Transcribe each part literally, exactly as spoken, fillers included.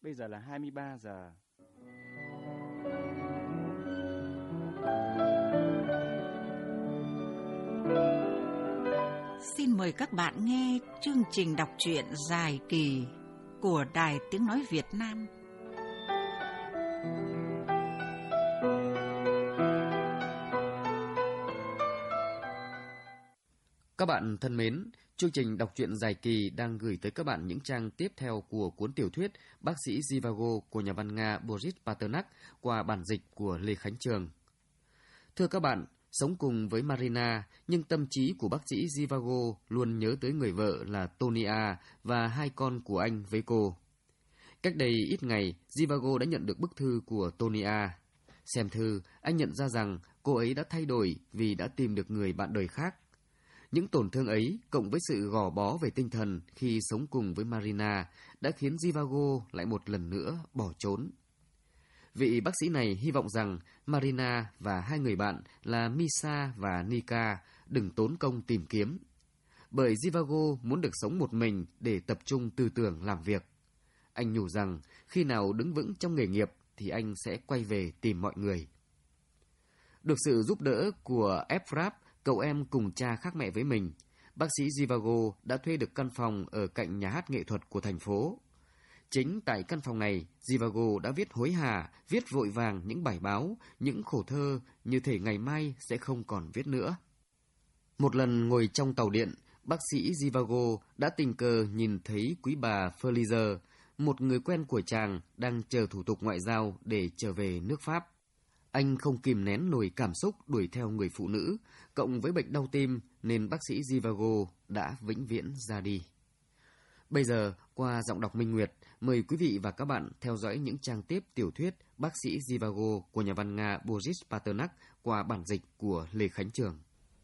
Bây giờ là hai mươi ba giờ. Xin mời các bạn nghe chương trình đọc truyện dài kỳ của Đài Tiếng Nói Việt Nam. Các bạn thân mến, chương trình đọc truyện dài kỳ đang gửi tới các bạn những trang tiếp theo của cuốn tiểu thuyết Bác sĩ Zhivago của nhà văn Nga Boris Pasternak qua bản dịch của Lê Khánh Trường. Thưa các bạn, sống cùng với Marina, nhưng tâm trí của bác sĩ Zhivago luôn nhớ tới người vợ là Tonia và hai con của anh với cô. Cách đây ít ngày, Zhivago đã nhận được bức thư của Tonia. Xem thư, anh nhận ra rằng cô ấy đã thay đổi vì đã tìm được người bạn đời khác. Những tổn thương ấy, cộng với sự gò bó về tinh thần khi sống cùng với Marina, đã khiến Zhivago lại một lần nữa bỏ trốn. Vị bác sĩ này hy vọng rằng Marina và hai người bạn là Misa và Nika đừng tốn công tìm kiếm. Bởi Zhivago muốn được sống một mình để tập trung tư tưởng làm việc. Anh nhủ rằng khi nào đứng vững trong nghề nghiệp thì anh sẽ quay về tìm mọi người. Được sự giúp đỡ của Efrap, cậu em cùng cha khác mẹ với mình, bác sĩ Zhivago đã thuê được căn phòng ở cạnh nhà hát nghệ thuật của thành phố. Chính tại căn phòng này, Zhivago đã viết hối hả, viết vội vàng những bài báo, những khổ thơ như thể ngày mai sẽ không còn viết nữa. Một lần ngồi trong tàu điện, bác sĩ Zhivago đã tình cờ nhìn thấy quý bà Felizer, một người quen của chàng đang chờ thủ tục ngoại giao để trở về nước Pháp. Anh không kìm nén nổi cảm xúc đuổi theo người phụ nữ, cộng với bệnh đau tim nên bác sĩ Zhivago đã vĩnh viễn ra đi. Bây giờ, qua giọng đọc Minh Nguyệt, mời quý vị và các bạn theo dõi những trang tiếp tiểu thuyết Bác sĩ Zhivago của nhà văn Nga Boris Pasternak qua bản dịch của Lê Khánh Trường.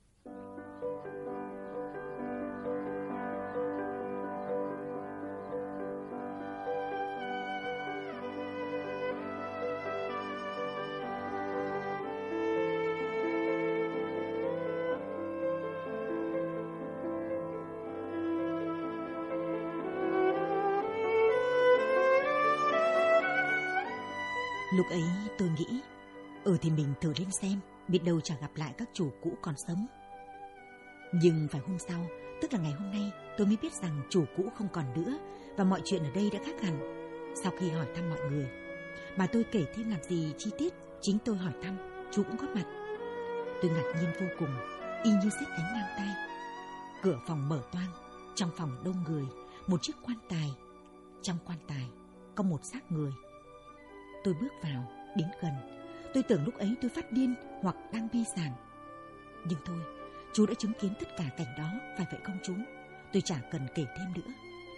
Lúc ấy tôi nghĩ, ừ thì mình thử lên xem, biết đâu chả gặp lại các chủ cũ còn sống. Nhưng phải hôm sau, tức là ngày hôm nay, tôi mới biết rằng chủ cũ không còn nữa và mọi chuyện ở đây đã khác hẳn. Sau khi hỏi thăm mọi người, mà tôi kể thêm làm gì chi tiết, chính tôi hỏi thăm, chú cũng có mặt. Tôi ngạc nhiên vô cùng, y như sét đánh ngang tai. Cửa phòng mở toang, trong phòng đông người, một chiếc quan tài. Trong quan tài có một xác người. Tôi bước vào, đến gần. Tôi tưởng lúc ấy tôi phát điên hoặc đang mê sảng. Nhưng thôi, chú đã chứng kiến tất cả cảnh đó, phải vậy không chú? Tôi chả cần kể thêm nữa.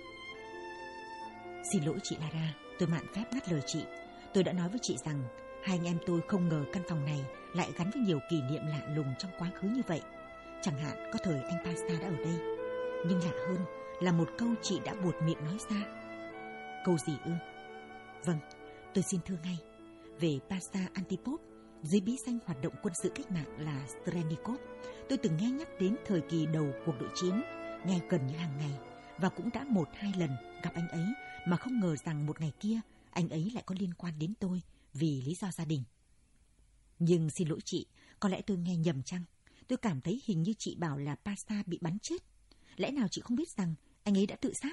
Xin lỗi chị Lara, tôi mạn phép ngắt lời chị. Tôi đã nói với chị rằng hai anh em tôi không ngờ căn phòng này lại gắn với nhiều kỷ niệm lạ lùng trong quá khứ như vậy. Chẳng hạn có thời anh Pasta đã ở đây. Nhưng lạ hơn là một câu chị đã buột miệng nói ra. Câu gì ư? Vâng, tôi xin thưa ngay. Về Pasta Antipop, dưới bí danh hoạt động quân sự cách mạng là Strenikov, tôi từng nghe nhắc đến thời kỳ đầu cuộc nội chiến, nghe gần như hàng ngày, và cũng đã một hai lần gặp anh ấy mà không ngờ rằng một ngày kia anh ấy lại có liên quan đến tôi vì lý do gia đình. Nhưng xin lỗi chị, có lẽ tôi nghe nhầm chăng? Tôi cảm thấy hình như chị bảo là Pasta bị bắn chết. Lẽ nào chị không biết rằng anh ấy đã tự sát?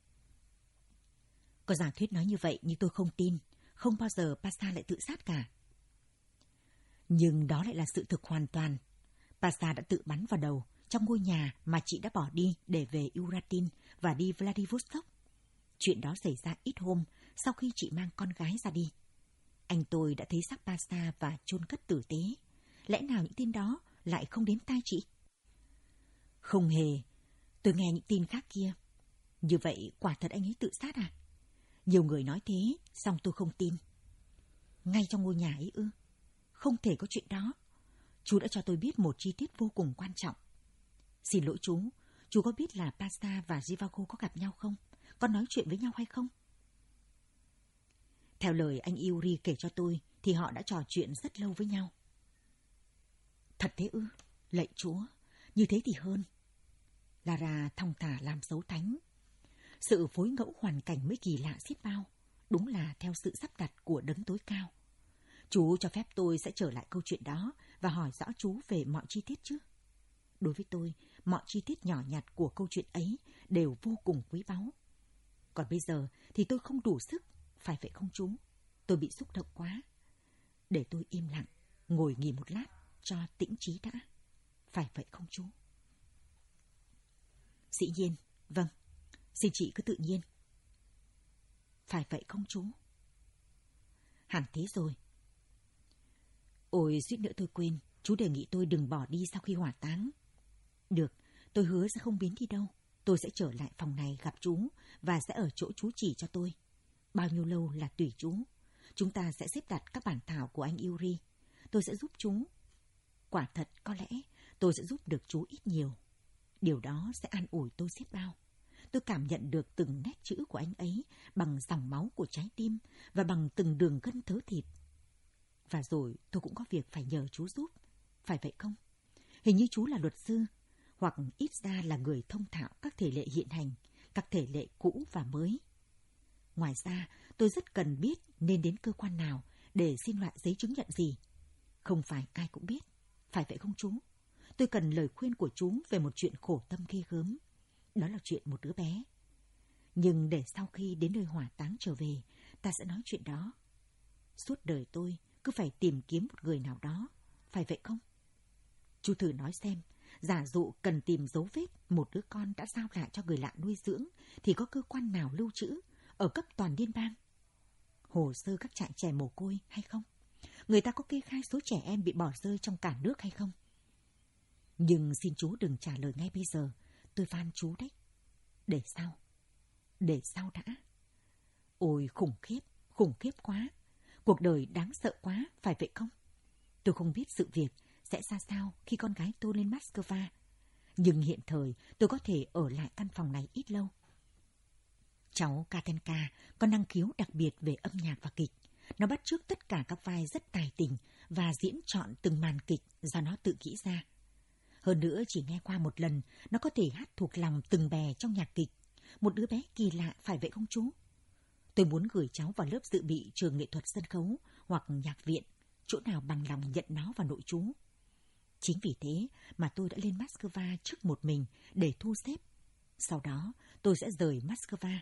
Có giả thuyết nói như vậy nhưng tôi không tin. Không bao giờ Pasta lại tự sát cả. Nhưng đó lại là sự thực hoàn toàn. Pasta đã tự bắn vào đầu trong ngôi nhà mà chị đã bỏ đi để về Uratin và đi Vladivostok. Chuyện đó xảy ra ít hôm sau khi chị mang con gái ra đi. Anh tôi đã thấy xác Pasta và chôn cất tử tế. Lẽ nào những tin đó lại không đến tai chị? Không hề. Tôi nghe những tin khác kia. Như vậy quả thật anh ấy tự sát à? Nhiều người nói thế, song tôi không tin. Ngay trong ngôi nhà ấy ư? Không thể có chuyện đó. Chú đã cho tôi biết một chi tiết vô cùng quan trọng. Xin lỗi chú, chú có biết là Pasta và Zhivago có gặp nhau không? Có nói chuyện với nhau hay không? Theo lời anh Yuri kể cho tôi, thì họ đã trò chuyện rất lâu với nhau. Thật thế ư? Lạy Chúa, như thế thì hơn. Lara thong thả làm dấu thánh. Sự phối ngẫu hoàn cảnh mới kỳ lạ xiết bao. Đúng là theo sự sắp đặt của đấng tối cao. Chú cho phép tôi sẽ trở lại câu chuyện đó và hỏi rõ chú về mọi chi tiết chứ. Đối với tôi, mọi chi tiết nhỏ nhặt của câu chuyện ấy đều vô cùng quý báu. Còn bây giờ thì tôi không đủ sức, phải vậy không chú? Tôi bị xúc động quá. Để tôi im lặng, ngồi nghỉ một lát cho tĩnh trí đã. Phải vậy không chú? Dĩ nhiên, vâng. Xin chị cứ tự nhiên. Phải vậy không chú? Hẳn thế rồi. Ôi, suýt nữa tôi quên. Chú đề nghị tôi đừng bỏ đi sau khi hỏa táng. Được, tôi hứa sẽ không biến đi đâu. Tôi sẽ trở lại phòng này gặp chú và sẽ ở chỗ chú chỉ cho tôi. Bao nhiêu lâu là tùy chú. Chúng ta sẽ xếp đặt các bản thảo của anh Yuri. Tôi sẽ giúp chú. Quả thật, có lẽ tôi sẽ giúp được chú ít nhiều. Điều đó sẽ an ủi tôi biết bao. Tôi cảm nhận được từng nét chữ của anh ấy bằng dòng máu của trái tim và bằng từng đường gân thớ thịt. Và rồi tôi cũng có việc phải nhờ chú giúp. Phải vậy không? Hình như chú là luật sư, hoặc ít ra là người thông thạo các thể lệ hiện hành, các thể lệ cũ và mới. Ngoài ra, tôi rất cần biết nên đến cơ quan nào để xin loại giấy chứng nhận gì. Không phải ai cũng biết. Phải vậy không chú? Tôi cần lời khuyên của chú về một chuyện khổ tâm ghê gớm. Đó là chuyện một đứa bé. Nhưng để sau khi đến nơi hỏa táng trở về, ta sẽ nói chuyện đó. Suốt đời tôi cứ phải tìm kiếm một người nào đó. Phải vậy không? Chú thử nói xem, giả dụ cần tìm dấu vết một đứa con đã giao lại cho người lạ nuôi dưỡng, thì có cơ quan nào lưu trữ ở cấp toàn liên bang? Hồ sơ các trại trẻ mồ côi hay không? Người ta có kê khai số trẻ em bị bỏ rơi trong cả nước hay không? Nhưng xin chú đừng trả lời ngay bây giờ. Tôi van chú đấy. Để sau. Để sau đã. Ôi khủng khiếp, khủng khiếp quá. Cuộc đời đáng sợ quá, phải vậy không? Tôi không biết sự việc sẽ ra sao khi con gái tôi lên Moscow. Nhưng hiện thời tôi có thể ở lại căn phòng này ít lâu. Cháu Katenka có năng khiếu đặc biệt về âm nhạc và kịch. Nó bắt chước tất cả các vai rất tài tình và diễn trọn từng màn kịch do nó tự nghĩ ra. Hơn nữa, chỉ nghe qua một lần, nó có thể hát thuộc lòng từng bè trong nhạc kịch. Một đứa bé kỳ lạ, phải vậy không chú? Tôi muốn gửi cháu vào lớp dự bị trường nghệ thuật sân khấu hoặc nhạc viện, chỗ nào bằng lòng nhận nó vào nội trú. Chính vì thế mà tôi đã lên Moscow trước một mình để thu xếp. Sau đó, tôi sẽ rời Moscow.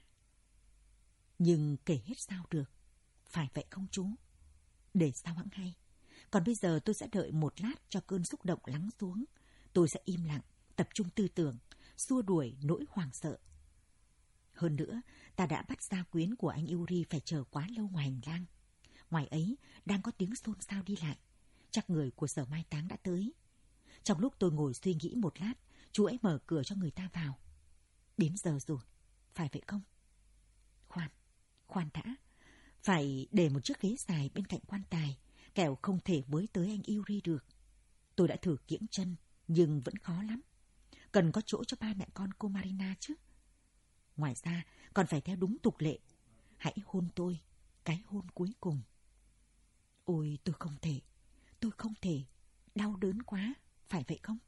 Nhưng kể hết sao được, phải vậy không chú? Để sao hẵng hay. Còn bây giờ tôi sẽ đợi một lát cho cơn xúc động lắng xuống. Tôi sẽ im lặng, tập trung tư tưởng, xua đuổi nỗi hoảng sợ. Hơn nữa, ta đã bắt gia quyến của anh Yuri phải chờ quá lâu ngoài hành lang. Ngoài ấy, đang có tiếng xôn xao đi lại. Chắc người của sở mai táng đã tới. Trong lúc tôi ngồi suy nghĩ một lát, chú ấy mở cửa cho người ta vào. Đến giờ rồi, phải vậy không? Khoan, khoan đã. Phải để một chiếc ghế dài bên cạnh quan tài, kẻo không thể với tới anh Yuri được. Tôi đã thử kiễng chân, nhưng vẫn khó lắm. Cần có chỗ cho ba mẹ con cô Marina chứ. Ngoài ra, còn phải theo đúng tục lệ. Hãy hôn tôi, cái hôn cuối cùng. Ôi, tôi không thể, tôi không thể. Đau đớn quá, phải vậy không?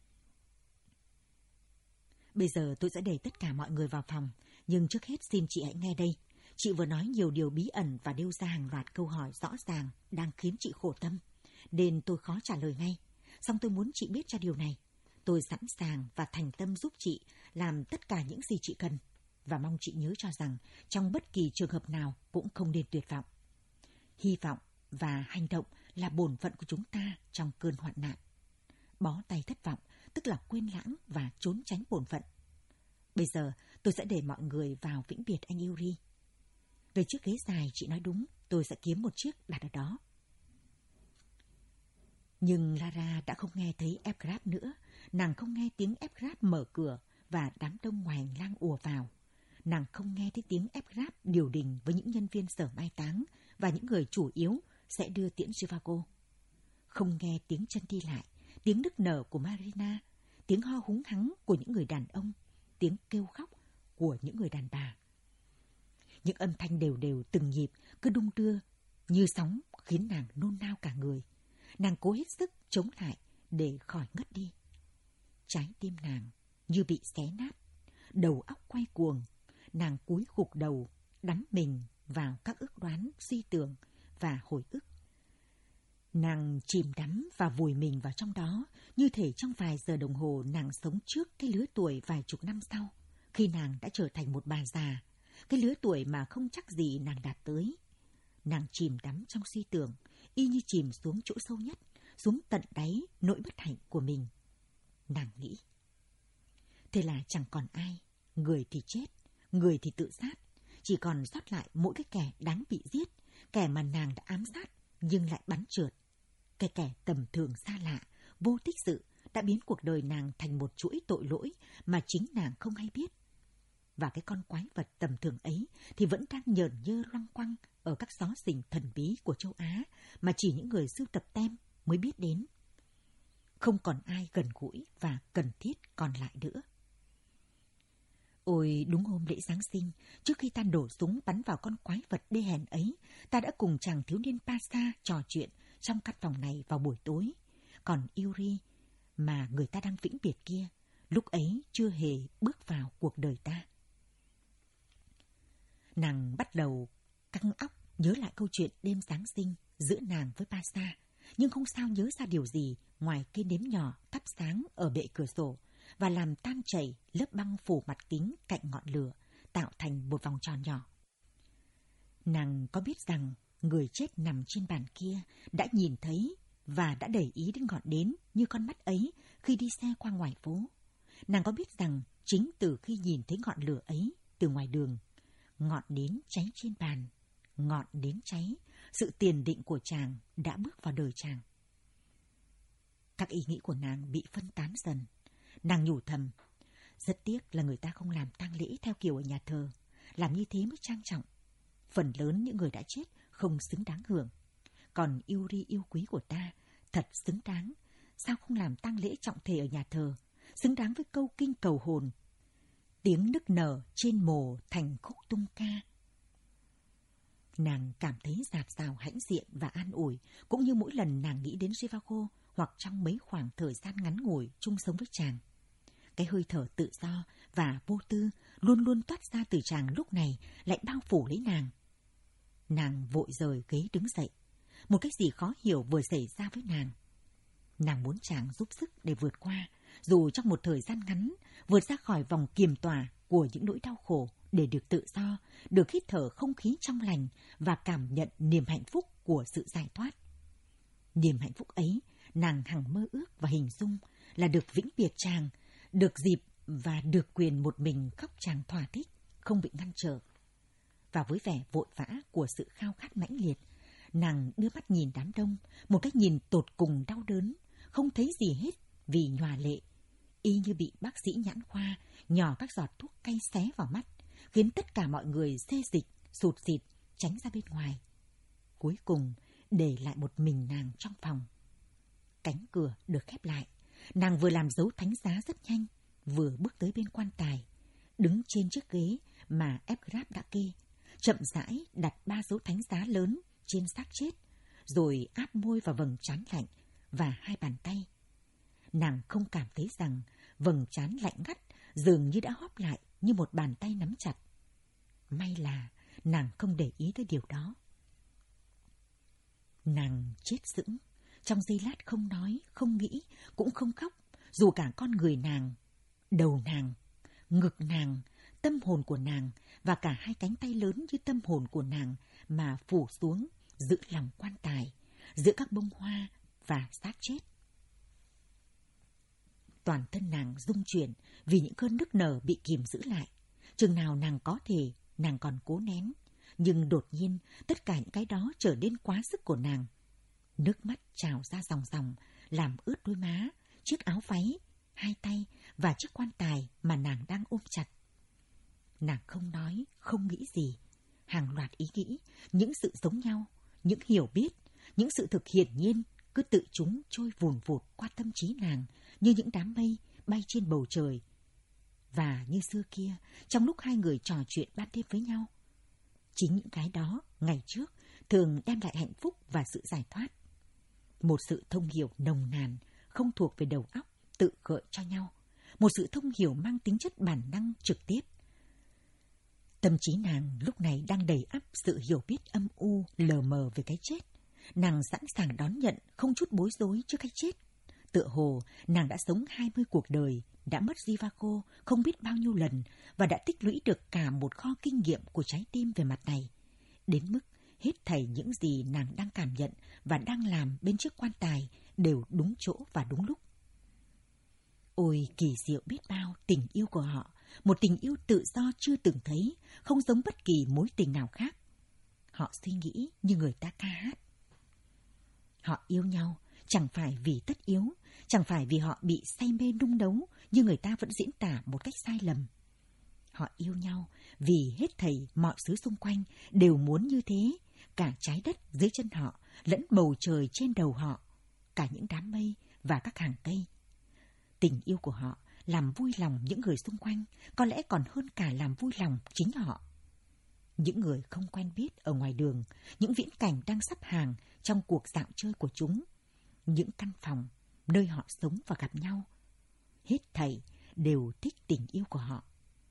Bây giờ tôi sẽ để tất cả mọi người vào phòng. Nhưng trước hết xin chị hãy nghe đây. Chị vừa nói nhiều điều bí ẩn và nêu ra hàng loạt câu hỏi rõ ràng đang khiến chị khổ tâm. Nên tôi khó trả lời ngay. Song tôi muốn chị biết cho điều này. Tôi sẵn sàng và thành tâm giúp chị làm tất cả những gì chị cần. Và mong chị nhớ cho rằng trong bất kỳ trường hợp nào cũng không nên tuyệt vọng. Hy vọng và hành động là bổn phận của chúng ta trong cơn hoạn nạn. Bó tay thất vọng tức là quên lãng và trốn tránh bổn phận. Bây giờ tôi sẽ để mọi người vào vĩnh biệt anh Yuri. Về chiếc ghế dài, chị nói đúng, tôi sẽ kiếm một chiếc đặt ở đó. Nhưng Lara đã không nghe thấy Evgraf nữa. Nàng không nghe tiếng Evgraf mở cửa và đám đông ngoài hành lang ùa vào. Nàng không nghe thấy tiếng Evgraf điều đình với những nhân viên sở mai táng và những người chủ yếu sẽ đưa tiễn Zhivago. Không nghe tiếng chân đi lại, tiếng nức nở của Marina, tiếng ho húng hắng của những người đàn ông, tiếng kêu khóc của những người đàn bà. Những âm thanh đều đều từng nhịp cứ đung đưa như sóng khiến nàng nôn nao cả người. Nàng cố hết sức chống lại để khỏi ngất đi. Trái tim nàng như bị xé nát, đầu óc quay cuồng, nàng cúi gục đầu, đắm mình vào các ước đoán, suy tưởng và hồi ức. Nàng chìm đắm và vùi mình vào trong đó, như thể trong vài giờ đồng hồ nàng sống trước cái lứa tuổi vài chục năm sau, khi nàng đã trở thành một bà già, cái lứa tuổi mà không chắc gì nàng đạt tới. Nàng chìm đắm trong suy tưởng, y như chìm xuống chỗ sâu nhất, xuống tận đáy nỗi bất hạnh của mình. Nàng nghĩ, thế là chẳng còn ai, người thì chết, người thì tự sát, chỉ còn sót lại mỗi cái kẻ đáng bị giết, kẻ mà nàng đã ám sát nhưng lại bắn trượt. Cái kẻ tầm thường xa lạ, vô tích sự đã biến cuộc đời nàng thành một chuỗi tội lỗi mà chính nàng không hay biết. Và cái con quái vật tầm thường ấy thì vẫn đang nhởn nhơ loăng quăng ở các xó xỉnh thần bí của châu Á mà chỉ những người sưu tập tem mới biết đến. Không còn ai gần gũi và cần thiết còn lại nữa. Ôi, đúng hôm lễ Giáng sinh, trước khi ta đổ súng bắn vào con quái vật đê hèn ấy, ta đã cùng chàng thiếu niên Pasa trò chuyện trong căn phòng này vào buổi tối. Còn Yuri, mà người ta đang vĩnh biệt kia, lúc ấy chưa hề bước vào cuộc đời ta. Nàng bắt đầu căng óc nhớ lại câu chuyện đêm Giáng sinh giữa nàng với Pasa, nhưng không sao nhớ ra điều gì ngoài cây nến nhỏ thắp sáng ở bệ cửa sổ và làm tan chảy lớp băng phủ mặt kính cạnh ngọn lửa, tạo thành một vòng tròn nhỏ. Nàng có biết rằng người chết nằm trên bàn kia đã nhìn thấy và đã để ý đến ngọn nến như con mắt ấy khi đi xe qua ngoài phố. Nàng có biết rằng chính từ khi nhìn thấy ngọn lửa ấy từ ngoài đường, ngọn nến cháy trên bàn, ngọn nến cháy, sự tiền định của chàng đã bước vào đời chàng. Các ý nghĩ của nàng bị phân tán dần. Nàng nhủ thầm, rất tiếc là người ta không làm tang lễ theo kiểu ở nhà thờ, làm như thế mới trang trọng. Phần lớn những người đã chết không xứng đáng hưởng. Còn Yuri yêu quý của ta, thật xứng đáng. Sao không làm tang lễ trọng thể ở nhà thờ, xứng đáng với câu kinh cầu hồn. Tiếng nức nở trên mồ thành khúc tung ca. Nàng cảm thấy dạt dào hãnh diện và an ủi, cũng như mỗi lần nàng nghĩ đến Zhivago hoặc trong mấy khoảng thời gian ngắn ngủi chung sống với chàng. Cái hơi thở tự do và vô tư luôn luôn toát ra từ chàng lúc này lại bao phủ lấy nàng. Nàng vội rời ghế đứng dậy. Một cái gì khó hiểu vừa xảy ra với nàng. Nàng muốn chàng giúp sức để vượt qua, dù trong một thời gian ngắn, vượt ra khỏi vòng kiềm tỏa của những nỗi đau khổ để được tự do, được hít thở không khí trong lành và cảm nhận niềm hạnh phúc của sự giải thoát. Niềm hạnh phúc ấy, nàng hằng mơ ước và hình dung là được vĩnh biệt chàng, được dịp và được quyền một mình khóc chàng thỏa thích, không bị ngăn trở. Và với vẻ vội vã của sự khao khát mãnh liệt, nàng đưa mắt nhìn đám đông, một cái nhìn tột cùng đau đớn, không thấy gì hết vì nhòa lệ, y như bị bác sĩ nhãn khoa nhỏ các giọt thuốc cay xé vào mắt, khiến tất cả mọi người xê dịch, sụt sịt, tránh ra bên ngoài. Cuối cùng, để lại một mình nàng trong phòng. Cánh cửa được khép lại, nàng vừa làm dấu thánh giá rất nhanh, vừa bước tới bên quan tài, đứng trên chiếc ghế mà Evgraf đã kê, chậm rãi đặt ba dấu thánh giá lớn trên xác chết, rồi áp môi vào vầng trán lạnh và hai bàn tay. Nàng không cảm thấy rằng vầng trán lạnh ngắt dường như đã hóp lại như một bàn tay nắm chặt. May là nàng không để ý tới điều đó. Nàng chết sững, trong giây lát không nói, không nghĩ, cũng không khóc, dù cả con người nàng, đầu nàng, ngực nàng, tâm hồn của nàng và cả hai cánh tay lớn như tâm hồn của nàng mà phủ xuống giữa lòng quan tài, giữa các bông hoa và xác chết. Toàn thân nàng rung chuyển vì những cơn nức nở bị kìm giữ lại. Chừng nào nàng có thể, nàng còn cố nén. Nhưng đột nhiên, tất cả những cái đó trở nên quá sức của nàng. Nước mắt trào ra ròng ròng, làm ướt đôi má, chiếc áo váy, hai tay và chiếc quan tài mà nàng đang ôm chặt. Nàng không nói, không nghĩ gì. Hàng loạt ý nghĩ, những sự giống nhau, những hiểu biết, những sự thực hiển nhiên cứ tự chúng trôi vùn vụt qua tâm trí nàng như những đám mây bay trên bầu trời. Và như xưa kia, trong lúc hai người trò chuyện ban đêm với nhau, chính những cái đó ngày trước thường đem lại hạnh phúc và sự giải thoát. Một sự thông hiểu nồng nàn, không thuộc về đầu óc, tự gợi cho nhau. Một sự thông hiểu mang tính chất bản năng trực tiếp. Tâm trí nàng lúc này đang đầy ắp sự hiểu biết âm u, lờ mờ về cái chết. Nàng sẵn sàng đón nhận, không chút bối rối trước cái chết. Tựa hồ, nàng đã sống hai mươi cuộc đời, đã mất Zhivago không biết bao nhiêu lần và đã tích lũy được cả một kho kinh nghiệm của trái tim về mặt này. Đến mức hết thảy những gì nàng đang cảm nhận và đang làm bên chiếc quan tài đều đúng chỗ và đúng lúc. Ôi kỳ diệu biết bao tình yêu của họ, một tình yêu tự do chưa từng thấy, không giống bất kỳ mối tình nào khác. Họ suy nghĩ như người ta ca hát. Họ yêu nhau chẳng phải vì tất yếu, chẳng phải vì họ bị say mê nung nấu như người ta vẫn diễn tả một cách sai lầm. Họ yêu nhau vì hết thảy mọi thứ xung quanh đều muốn như thế, cả trái đất dưới chân họ, lẫn bầu trời trên đầu họ, cả những đám mây và các hàng cây. Tình yêu của họ làm vui lòng những người xung quanh, có lẽ còn hơn cả làm vui lòng chính họ. Những người không quen biết ở ngoài đường, những viễn cảnh đang sắp hàng trong cuộc dạo chơi của chúng, những căn phòng nơi họ sống và gặp nhau, hết thảy đều thích tình yêu của họ.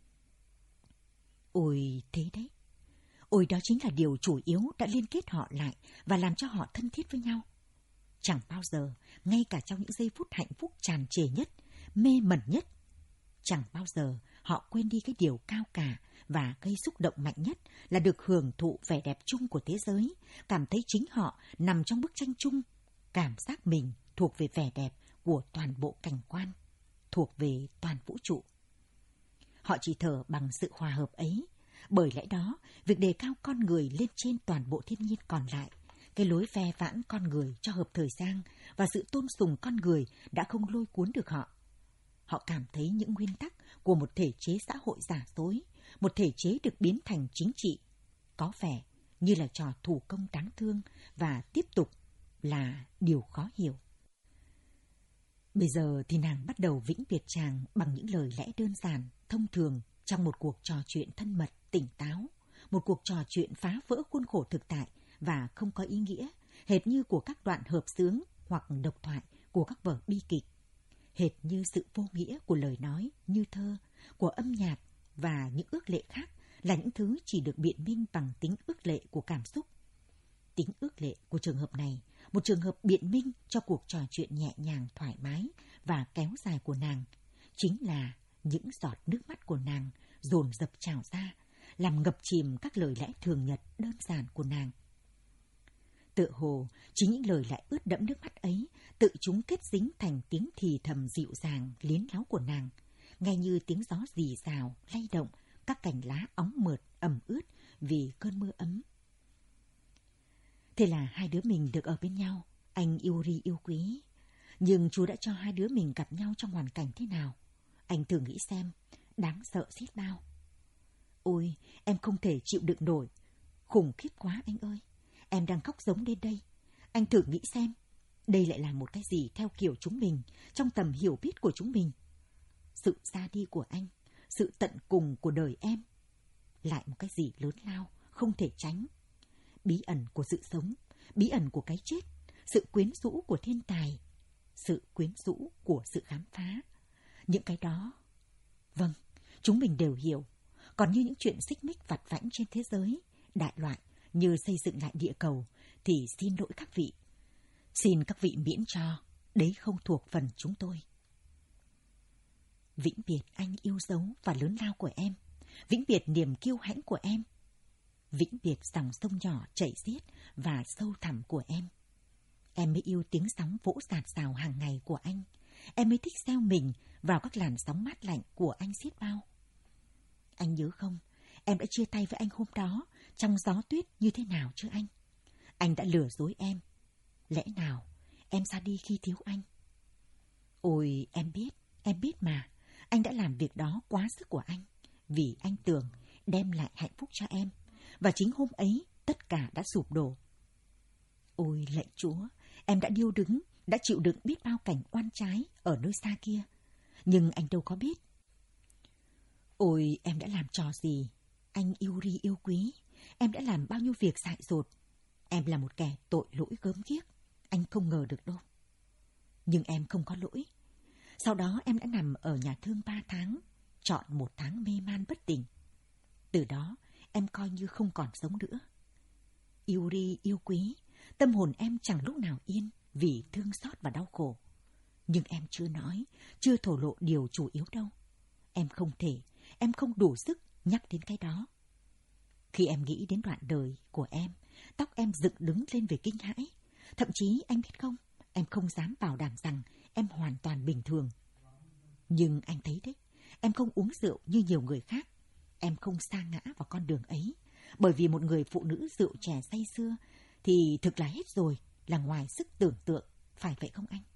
Ôi thế đấy, ôi đó chính là điều chủ yếu đã liên kết họ lại và làm cho họ thân thiết với nhau. Chẳng bao giờ, ngay cả trong những giây phút hạnh phúc tràn trề nhất, mê mẩn nhất, chẳng bao giờ họ quên đi cái điều cao cả và gây xúc động mạnh nhất là được hưởng thụ vẻ đẹp chung của thế giới, cảm thấy chính họ nằm trong bức tranh chung, cảm giác mình thuộc về vẻ đẹp của toàn bộ cảnh quan, thuộc về toàn vũ trụ. Họ chỉ thở bằng sự hòa hợp ấy, bởi lẽ đó, việc đề cao con người lên trên toàn bộ thiên nhiên còn lại, cái lối ve vãn con người cho hợp thời gian và sự tôn sùng con người đã không lôi cuốn được họ. Họ cảm thấy những nguyên tắc của một thể chế xã hội giả dối, một thể chế được biến thành chính trị, có vẻ như là trò thủ công đáng thương và tiếp tục là điều khó hiểu. Bây giờ thì nàng bắt đầu vĩnh biệt chàng bằng những lời lẽ đơn giản, thông thường trong một cuộc trò chuyện thân mật, tỉnh táo, một cuộc trò chuyện phá vỡ khuôn khổ thực tại và không có ý nghĩa, hệt như của các đoạn hợp xướng hoặc độc thoại của các vở bi kịch, hệt như sự vô nghĩa của lời nói như thơ, của âm nhạc và những ước lệ khác là những thứ chỉ được biện minh bằng tính ước lệ của cảm xúc. Tính ước lệ của trường hợp này, một trường hợp biện minh cho cuộc trò chuyện nhẹ nhàng, thoải mái và kéo dài của nàng, chính là những giọt nước mắt của nàng dồn dập trào ra, làm ngập chìm các lời lẽ thường nhật đơn giản của nàng. Tựa hồ, chính những lời lẽ ướt đẫm nước mắt ấy, tự chúng kết dính thành tiếng thì thầm dịu dàng, liến láo của nàng, nghe như tiếng gió rì rào, lay động các cành lá óng mượt, ẩm ướt vì cơn mưa ấm. Thế là hai đứa mình được ở bên nhau, anh Yuri yêu quý. Nhưng Chúa đã cho hai đứa mình gặp nhau trong hoàn cảnh thế nào? Anh thử nghĩ xem, đáng sợ xiết bao. Ôi, em không thể chịu đựng nổi. Khủng khiếp quá anh ơi. Em đang khóc giống lên đây. Anh thử nghĩ xem, đây lại là một cái gì theo kiểu chúng mình, trong tầm hiểu biết của chúng mình. Sự ra đi của anh, sự tận cùng của đời em, lại một cái gì lớn lao, không thể tránh. Bí ẩn của sự sống, bí ẩn của cái chết, sự quyến rũ của thiên tài, sự quyến rũ của sự khám phá. Những cái đó, vâng, chúng mình đều hiểu. Còn như những chuyện xích mích vặt vãnh trên thế giới, đại loại như xây dựng lại địa cầu, thì xin lỗi các vị. Xin các vị miễn cho, đấy không thuộc phần chúng tôi. Vĩnh biệt anh yêu dấu và lớn lao của em, vĩnh biệt niềm kiêu hãnh của em, vĩnh biệt dòng sông nhỏ chảy xiết và sâu thẳm của em. Em mới yêu tiếng sóng vỗ rạt rào hàng ngày của anh. Em mới thích gieo mình vào các làn sóng mát lạnh của anh xiết bao. Anh nhớ không, em đã chia tay với anh hôm đó trong gió tuyết như thế nào chứ anh? Anh đã lừa dối em. Lẽ nào em ra đi khi thiếu anh? Ôi em biết, em biết mà. Anh đã làm việc đó quá sức của anh, vì anh tưởng đem lại hạnh phúc cho em. Và chính hôm ấy tất cả đã sụp đổ. Ôi lạy Chúa, em đã điêu đứng, đã chịu đựng biết bao cảnh oan trái ở nơi xa kia. Nhưng anh đâu có biết. Ôi em đã làm trò gì? Anh Yuri yêu quý, em đã làm bao nhiêu việc dại dột. Em là một kẻ tội lỗi gớm ghiếc, anh không ngờ được đâu. Nhưng em không có lỗi. Sau đó em đã nằm ở nhà thương ba tháng, trọn một tháng mê man bất tỉnh. Từ đó, em coi như không còn sống nữa. Yuri yêu quý, tâm hồn em chẳng lúc nào yên vì thương xót và đau khổ. Nhưng em chưa nói, chưa thổ lộ điều chủ yếu đâu. Em không thể, em không đủ sức nhắc đến cái đó. Khi em nghĩ đến đoạn đời của em, tóc em dựng đứng lên về kinh hãi. Thậm chí anh biết không, em không dám bảo đảm rằng em hoàn toàn bình thường. Nhưng anh thấy đấy, em không uống rượu như nhiều người khác. Em không sa ngã vào con đường ấy. Bởi vì một người phụ nữ rượu chè say sưa thì thực là hết rồi, là ngoài sức tưởng tượng. Phải vậy không anh?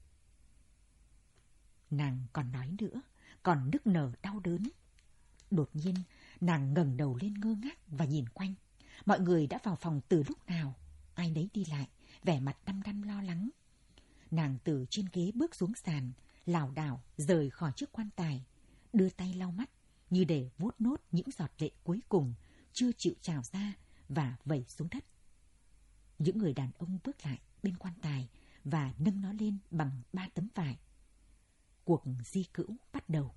Nàng còn nói nữa, còn nức nở đau đớn. Đột nhiên, nàng ngẩng đầu lên ngơ ngác và nhìn quanh. Mọi người đã vào phòng từ lúc nào? Ai nấy đi lại, vẻ mặt đăm đăm lo lắng. Nàng từ trên ghế bước xuống sàn, lảo đảo rời khỏi chiếc quan tài, đưa tay lau mắt như để vuốt nốt những giọt lệ cuối cùng chưa chịu trào ra và vẩy xuống đất. Những người đàn ông bước lại bên quan tài và nâng nó lên bằng ba tấm vải. Cuộc di cữu bắt đầu.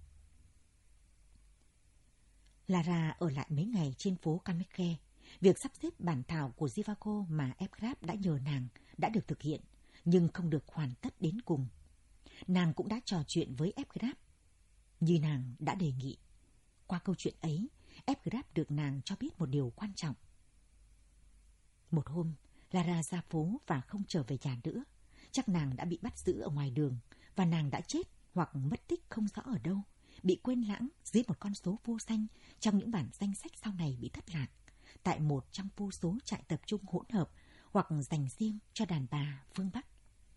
Lara ở lại mấy ngày trên phố Kameke. Việc sắp xếp bản thảo của Zhivago mà Evgraf đã nhờ nàng đã được thực hiện, nhưng không được hoàn tất đến cùng. Nàng cũng đã trò chuyện với Evgraf, như nàng đã đề nghị. Qua câu chuyện ấy, Evgraf được nàng cho biết một điều quan trọng. Một hôm, Lara ra phố và không trở về nhà nữa. Chắc nàng đã bị bắt giữ ở ngoài đường, và nàng đã chết hoặc mất tích không rõ ở đâu, bị quên lãng dưới một con số vô danh trong những bản danh sách sau này bị thất lạc, tại một trong vô số trại tập trung hỗn hợp hoặc dành riêng cho đàn bà phương Bắc.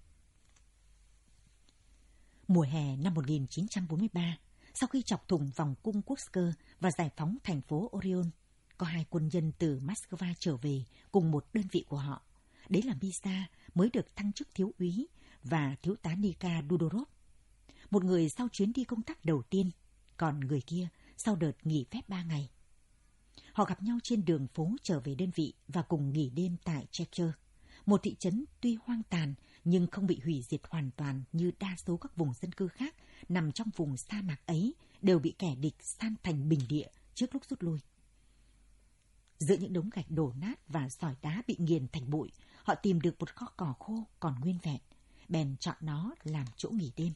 Mùa hè năm một nghìn chín trăm bốn mươi ba, sau khi chọc thủng vòng cung Kursk và giải phóng thành phố Orion, có hai quân nhân từ Moscow trở về cùng một đơn vị của họ. Đấy là Misa, mới được thăng chức thiếu úy, và thiếu tá Nika Dudorov. Một người sau chuyến đi công tác đầu tiên, còn người kia sau đợt nghỉ phép ba ngày. Họ gặp nhau trên đường phố trở về đơn vị và cùng nghỉ đêm tại Checher, một thị trấn tuy hoang tàn nhưng không bị hủy diệt hoàn toàn như đa số các vùng dân cư khác nằm trong vùng sa mạc ấy đều bị kẻ địch san thành bình địa trước lúc rút lui. Giữa những đống gạch đổ nát và sỏi đá bị nghiền thành bụi, họ tìm được một kho cỏ khô còn nguyên vẹn, bèn chọn nó làm chỗ nghỉ đêm.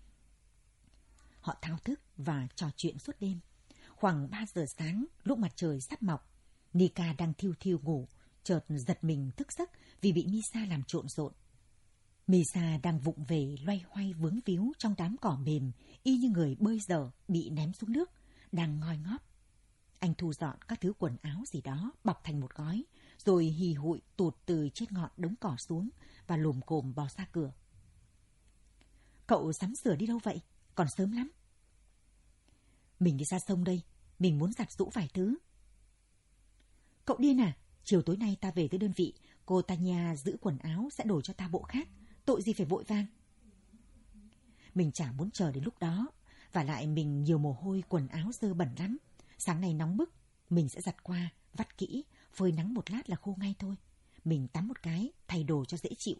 Họ thao thức và trò chuyện suốt đêm. Khoảng ba giờ sáng, lúc mặt trời sắp mọc, Nika đang thiêu thiêu ngủ, chợt giật mình thức giấc vì bị Misa làm trộn rộn. Misa đang vụng về loay hoay vướng víu trong đám cỏ mềm, y như người bơi dở bị ném xuống nước, đang ngoi ngóp. Anh thu dọn các thứ quần áo gì đó bọc thành một gói, rồi hì hụi tụt từ trên ngọn đống cỏ xuống và lồm cồm bò ra cửa. Cậu sắm sửa đi đâu vậy? Còn sớm lắm. Mình đi ra sông đây, mình muốn giặt giũ vài thứ. Cậu điên à? Chiều tối nay ta về tới đơn vị, cô Tanya giữ quần áo sẽ đổi cho ta bộ khác. Tội gì phải vội vàng. Mình chả muốn chờ đến lúc đó. Và lại mình nhiều mồ hôi, quần áo dơ bẩn lắm. Sáng nay nóng bức, mình sẽ giặt qua, vắt kỹ, phơi nắng một lát là khô ngay thôi. Mình tắm một cái, thay đồ cho dễ chịu.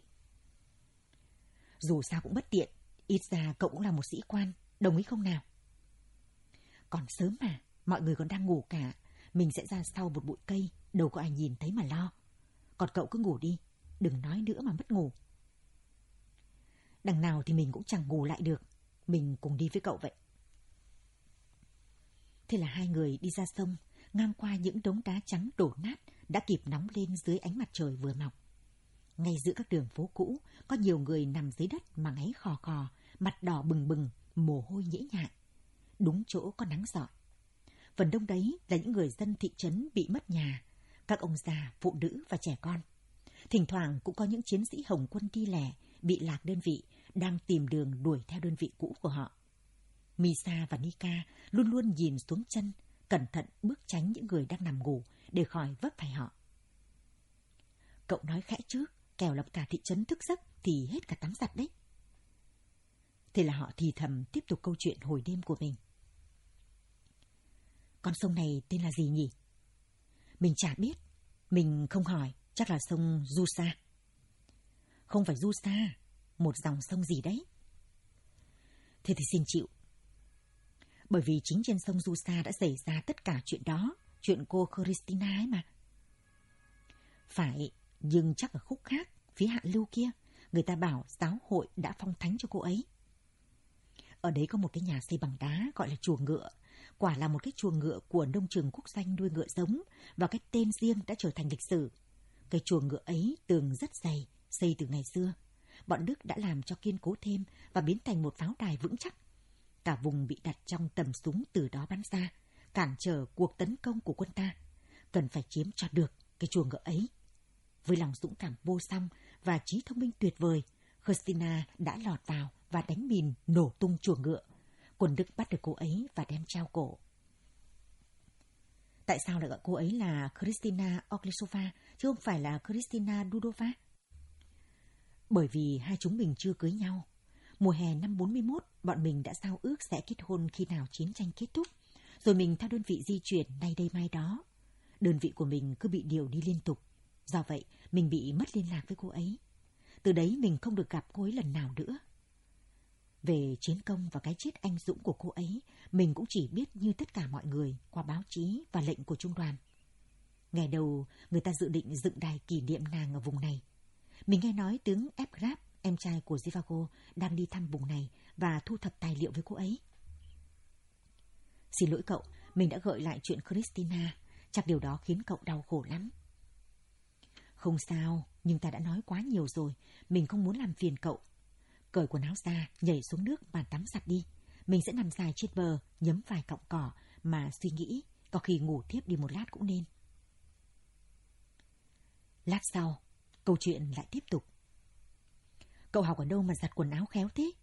Dù sao cũng bất tiện, ít ra cậu cũng là một sĩ quan, đồng ý không nào? Còn sớm mà, mọi người còn đang ngủ cả. Mình sẽ ra sau một bụi cây, đâu có ai nhìn thấy mà lo. Còn cậu cứ ngủ đi, đừng nói nữa mà mất ngủ. Đằng nào thì mình cũng chẳng ngủ lại được. Mình cùng đi với cậu vậy. Thế là hai người đi ra sông, ngang qua những đống đá trắng đổ nát đã kịp nóng lên dưới ánh mặt trời vừa mọc. Ngay giữa các đường phố cũ, có nhiều người nằm dưới đất mà ngáy khò khò, mặt đỏ bừng bừng, mồ hôi nhễ nhại. Đúng chỗ có nắng rọi. Phần đông đấy là những người dân thị trấn bị mất nhà, các ông già, phụ nữ và trẻ con. Thỉnh thoảng cũng có những chiến sĩ Hồng quân đi lẻ, bị lạc đơn vị, đang tìm đường đuổi theo đơn vị cũ của họ. Misa và Nika luôn luôn nhìn xuống chân, cẩn thận bước tránh những người đang nằm ngủ để khỏi vấp phải họ. Cậu nói khẽ trước, kẻo lập cả thị trấn thức giấc thì hết cả tắm giặt đấy. Thế là họ thì thầm tiếp tục câu chuyện hồi đêm của mình. Con sông này tên là gì nhỉ? Mình chả biết. Mình không hỏi, chắc là sông Jusa. Không phải Jusa, một dòng sông gì đấy. Thế thì xin chịu. Bởi vì chính trên sông Jusa đã xảy ra tất cả chuyện đó, chuyện cô Christina ấy mà. Phải, nhưng chắc ở khúc khác, phía hạ lưu kia, người ta bảo giáo hội đã phong thánh cho cô ấy. Ở đấy có một cái nhà xây bằng đá gọi là chùa ngựa. Quả là một cái chùa ngựa của nông trường quốc doanh nuôi ngựa giống, và cái tên riêng đã trở thành lịch sử. Cái chùa ngựa ấy tường rất dày, xây từ ngày xưa. Bọn Đức đã làm cho kiên cố thêm và biến thành một pháo đài vững chắc. Cả vùng bị đặt trong tầm súng từ đó bắn ra, cản trở cuộc tấn công của quân ta. Cần phải chiếm cho được cái chùa ngựa ấy. Với lòng dũng cảm vô song và trí thông minh tuyệt vời, Christina đã lọt vào và đánh mìn nổ tung chùa ngựa. Quân Đức bắt được cô ấy và đem treo cổ. Tại sao lại gọi cô ấy là Christina Oglesova chứ không phải là Christina Dudova? Bởi vì hai chúng mình chưa cưới nhau. Mùa hè năm bốn mươi mốt, bọn mình đã giao ước sẽ kết hôn khi nào chiến tranh kết thúc. Rồi mình theo đơn vị di chuyển nay đây mai đó. Đơn vị của mình cứ bị điều đi liên tục. Do vậy, mình bị mất liên lạc với cô ấy. Từ đấy mình không được gặp cô ấy lần nào nữa. Về chiến công và cái chết anh dũng của cô ấy, mình cũng chỉ biết như tất cả mọi người qua báo chí và lệnh của trung đoàn. Ngày đầu, người ta dự định dựng đài kỷ niệm nàng ở vùng này. Mình nghe nói tướng Evgraf, em trai của Zhivago, đang đi thăm vùng này và thu thập tài liệu với cô ấy. Xin lỗi cậu, mình đã gợi lại chuyện Christina. Chắc điều đó khiến cậu đau khổ lắm. Không sao, nhưng ta đã nói quá nhiều rồi. Mình không muốn làm phiền cậu. Cởi quần áo ra, nhảy xuống nước và tắm giặt đi. Mình sẽ nằm dài trên bờ, nhấm vài cọng cỏ mà suy nghĩ. Có khi ngủ thiếp đi một lát cũng nên. Lát sau, câu chuyện lại tiếp tục. Cậu học ở đâu mà giặt quần áo khéo thế?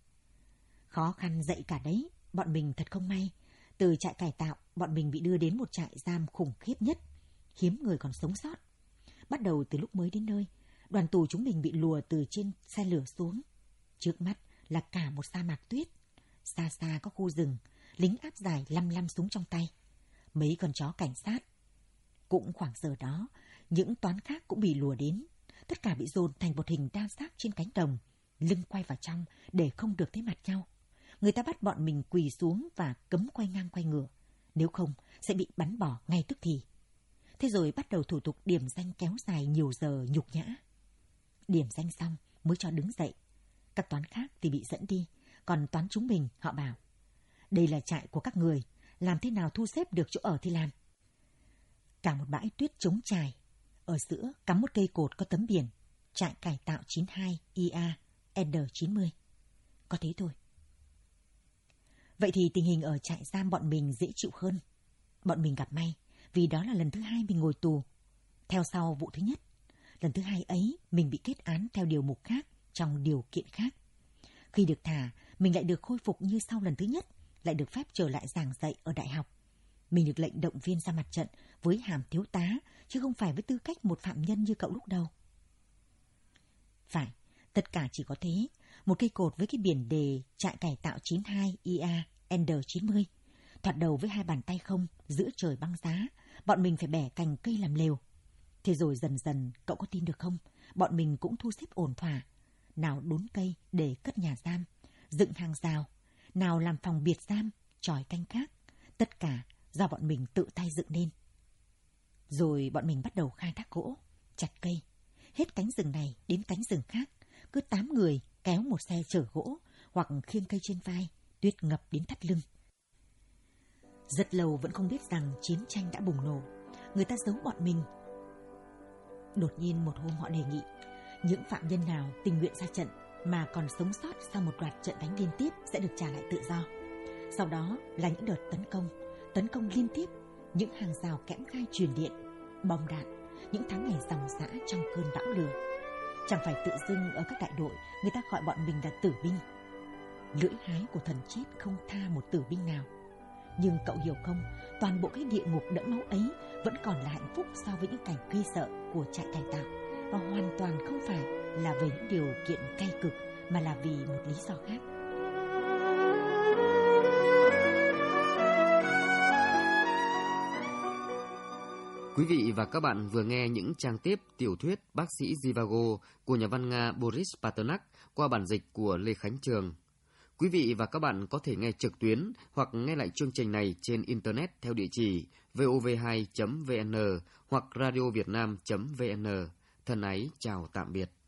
Khó khăn dậy cả đấy. Bọn mình thật không may. Từ trại cải tạo, bọn mình bị đưa đến một trại giam khủng khiếp nhất. Hiếm người còn sống sót. Bắt đầu từ lúc mới đến nơi, đoàn tù chúng mình bị lùa từ trên xe lửa xuống. Trước mắt là cả một sa mạc tuyết. Xa xa có khu rừng, lính áp giải lăm lăm súng trong tay. Mấy con chó cảnh sát. Cũng khoảng giờ đó, những toán khác cũng bị lùa đến. Tất cả bị dồn thành một hình đa xác trên cánh đồng, lưng quay vào trong để không được thấy mặt nhau. Người ta bắt bọn mình quỳ xuống và cấm quay ngang quay ngửa. Nếu không, sẽ bị bắn bỏ ngay tức thì. Thế rồi bắt đầu thủ tục điểm danh kéo dài nhiều giờ nhục nhã. Điểm danh xong mới cho đứng dậy. Các toán khác thì bị dẫn đi, còn toán chúng mình họ bảo: đây là trại của các người, làm thế nào thu xếp được chỗ ở thì làm. Cả một bãi tuyết trống trải, ở giữa cắm một cây cột có tấm biển: trại cải tạo chín hai I A N chín mươi. Có thế thôi. Vậy thì tình hình ở trại giam bọn mình dễ chịu hơn. Bọn mình gặp may, vì đó là lần thứ hai mình ngồi tù, theo sau vụ thứ nhất. Lần thứ hai ấy, mình bị kết án theo điều mục khác, trong điều kiện khác. Khi được thả, mình lại được khôi phục như sau lần thứ nhất, lại được phép trở lại giảng dạy ở đại học. Mình được lệnh động viên ra mặt trận với hàm thiếu tá, chứ không phải với tư cách một phạm nhân như cậu lúc đầu. Phải, tất cả chỉ có thế, một cây cột với cái biển đề trại cải tạo chín hai I A N chín mươi. Thoạt đầu với hai bàn tay không, giữa trời băng giá, bọn mình phải bẻ cành cây làm lều. Thế rồi dần dần, cậu có tin được không, bọn mình cũng thu xếp ổn thỏa. Nào đốn cây để cất nhà giam, dựng hàng rào, nào làm phòng biệt giam, chòi canh gác. Tất cả do bọn mình tự tay dựng nên. Rồi bọn mình bắt đầu khai thác gỗ, chặt cây. Hết cánh rừng này đến cánh rừng khác, cứ tám người kéo một xe chở gỗ hoặc khiêng cây trên vai, tuyết ngập đến thắt lưng. Rất lâu vẫn không biết rằng chiến tranh đã bùng nổ. Người ta giấu bọn mình. Đột nhiên một hôm họ đề nghị những phạm nhân nào tình nguyện ra trận mà còn sống sót sau một loạt trận đánh liên tiếp sẽ được trả lại tự do. Sau đó là những đợt tấn công, tấn công liên tiếp, những hàng rào kẽm gai truyền điện, bom đạn, những tháng ngày ròng rã trong cơn bão lửa. Chẳng phải tự dưng ở các đại đội người ta gọi bọn mình là tử binh. Lưỡi hái của thần chết không tha một tử binh nào. Nhưng cậu hiểu không, toàn bộ cái địa ngục đẫm máu ấy vẫn còn là hạnh phúc so với những cảnh ghê sợ của trại cải tạo, và hoàn toàn không phải là về những điều kiện cay cực, mà là vì một lý do khác. Quý vị và các bạn vừa nghe những trang tiếp tiểu thuyết Bác sĩ Zhivago của nhà văn Nga Boris Pasternak qua bản dịch của Lê Khánh Trường. Quý vị và các bạn có thể nghe trực tuyến hoặc nghe lại chương trình này trên Internet theo địa chỉ vov hai chấm vn hoặc radiovietnam chấm vn. Thân ái chào tạm biệt.